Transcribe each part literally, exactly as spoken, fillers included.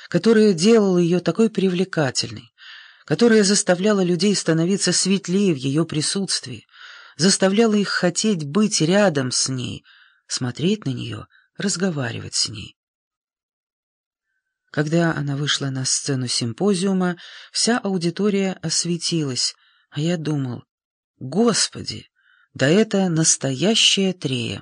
которое делало ее такой привлекательной, которое заставляло людей становиться светлее в ее присутствии, заставляло их хотеть быть рядом с ней, смотреть на нее, разговаривать с ней. Когда она вышла на сцену симпозиума, вся аудитория осветилась, а я думал: «Господи, да это настоящая Трея!»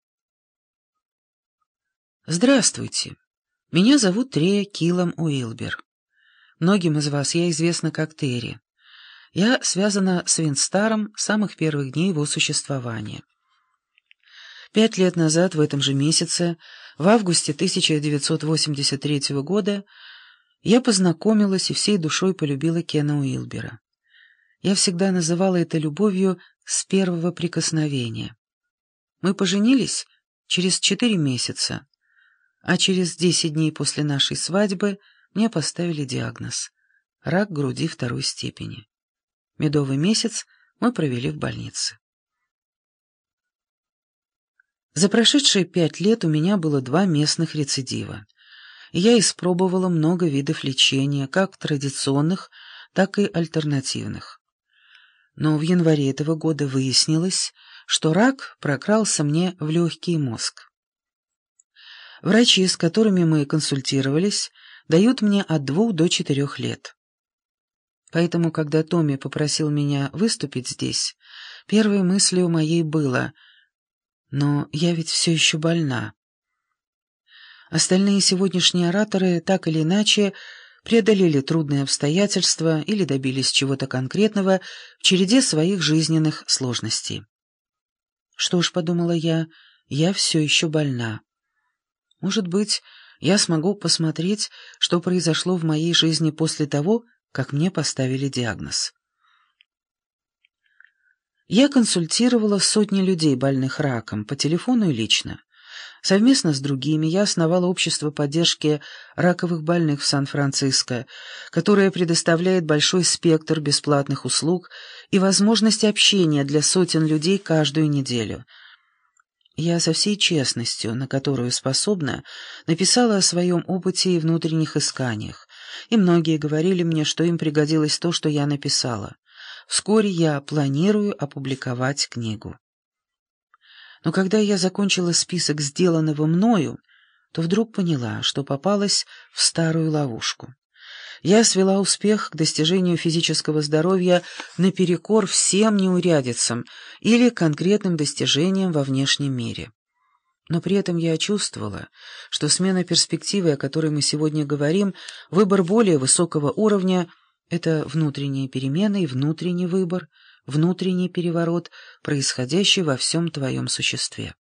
Здравствуйте, меня зовут Трея Киллам Уилбер. Многим из вас я известна как Терри. Я связана с Винстаром с самых первых дней его существования. Пять лет назад, в этом же месяце, в августе тысяча девятьсот восемьдесят третьего года, я познакомилась и всей душой полюбила Кена Уилбера. Я всегда называла это любовью с первого прикосновения. Мы поженились через четыре месяца, а через десять дней после нашей свадьбы мне поставили диагноз — рак груди второй степени. Медовый месяц мы провели в больнице. За прошедшие пять лет у меня было два местных рецидива, и я испробовала много видов лечения, как традиционных, так и альтернативных. Но в январе этого года выяснилось, что рак прокрался мне в легкий мозг. Врачи, с которыми мы консультировались, дают мне от двух до четырех лет. Поэтому, когда Томми попросил меня выступить здесь, первой мыслью моей было: «Но я ведь все еще больна». Остальные сегодняшние ораторы так или иначе преодолели трудные обстоятельства или добились чего-то конкретного в череде своих жизненных сложностей. Что ж, подумала я, я все еще больна. Может быть, я смогу посмотреть, что произошло в моей жизни после того, как мне поставили диагноз. Я консультировала сотни людей, больных раком, по телефону и лично. Совместно с другими я основала общество поддержки раковых больных в Сан-Франциско, которое предоставляет большой спектр бесплатных услуг и возможность общения для сотен людей каждую неделю. Я со всей честностью, на которую способна, написала о своем опыте и внутренних исканиях, и многие говорили мне, что им пригодилось то, что я написала. Вскоре я планирую опубликовать книгу. Но когда я закончила список сделанного мною, то вдруг поняла, что попалась в старую ловушку. Я свела успех к достижению физического здоровья наперекор всем неурядицам или конкретным достижениям во внешнем мире. Но при этом я чувствовала, что смена перспективы, о которой мы сегодня говорим, выбор более высокого уровня — это внутренние перемены и внутренний выбор, внутренний переворот, происходящий во всем твоем существе.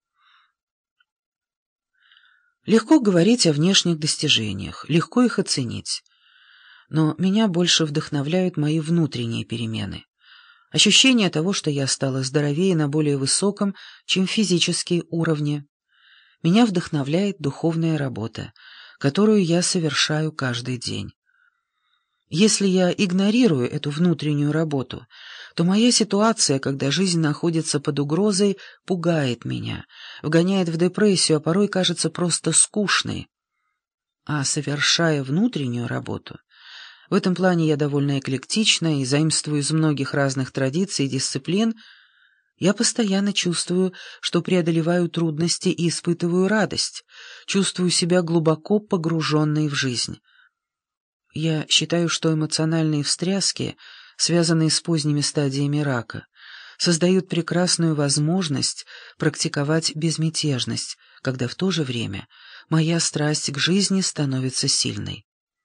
Легко говорить о внешних достижениях, легко их оценить. Но меня больше вдохновляют мои внутренние перемены. Ощущение того, что я стала здоровее на более высоком, чем физические уровни. Меня вдохновляет духовная работа, которую я совершаю каждый день. Если я игнорирую эту внутреннюю работу, то моя ситуация, когда жизнь находится под угрозой, пугает меня, вгоняет в депрессию, а порой кажется просто скучной. А совершая внутреннюю работу, в этом плане я довольно эклектична и заимствую из многих разных традиций и дисциплин, я постоянно чувствую, что преодолеваю трудности и испытываю радость, чувствую себя глубоко погруженной в жизнь. Я считаю, что эмоциональные встряски, связанные с поздними стадиями рака, создают прекрасную возможность практиковать безмятежность, когда в то же время моя страсть к жизни становится сильной.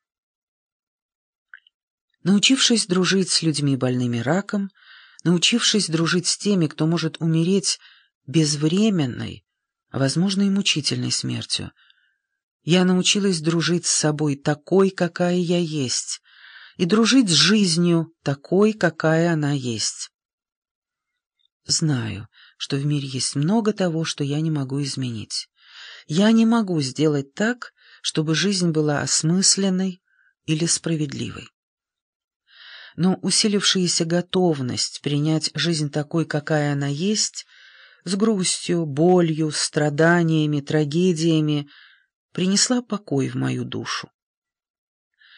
Научившись дружить с людьми, больными раком, научившись дружить с теми, кто может умереть безвременной, а возможно и мучительной смертью, я научилась дружить с собой такой, какая я есть, и дружить с жизнью такой, какая она есть. Знаю, что в мире есть много того, что я не могу изменить. Я не могу сделать так, чтобы жизнь была осмысленной или справедливой. Но усилившаяся готовность принять жизнь такой, какая она есть, с грустью, болью, страданиями, трагедиями, принесла покой в мою душу.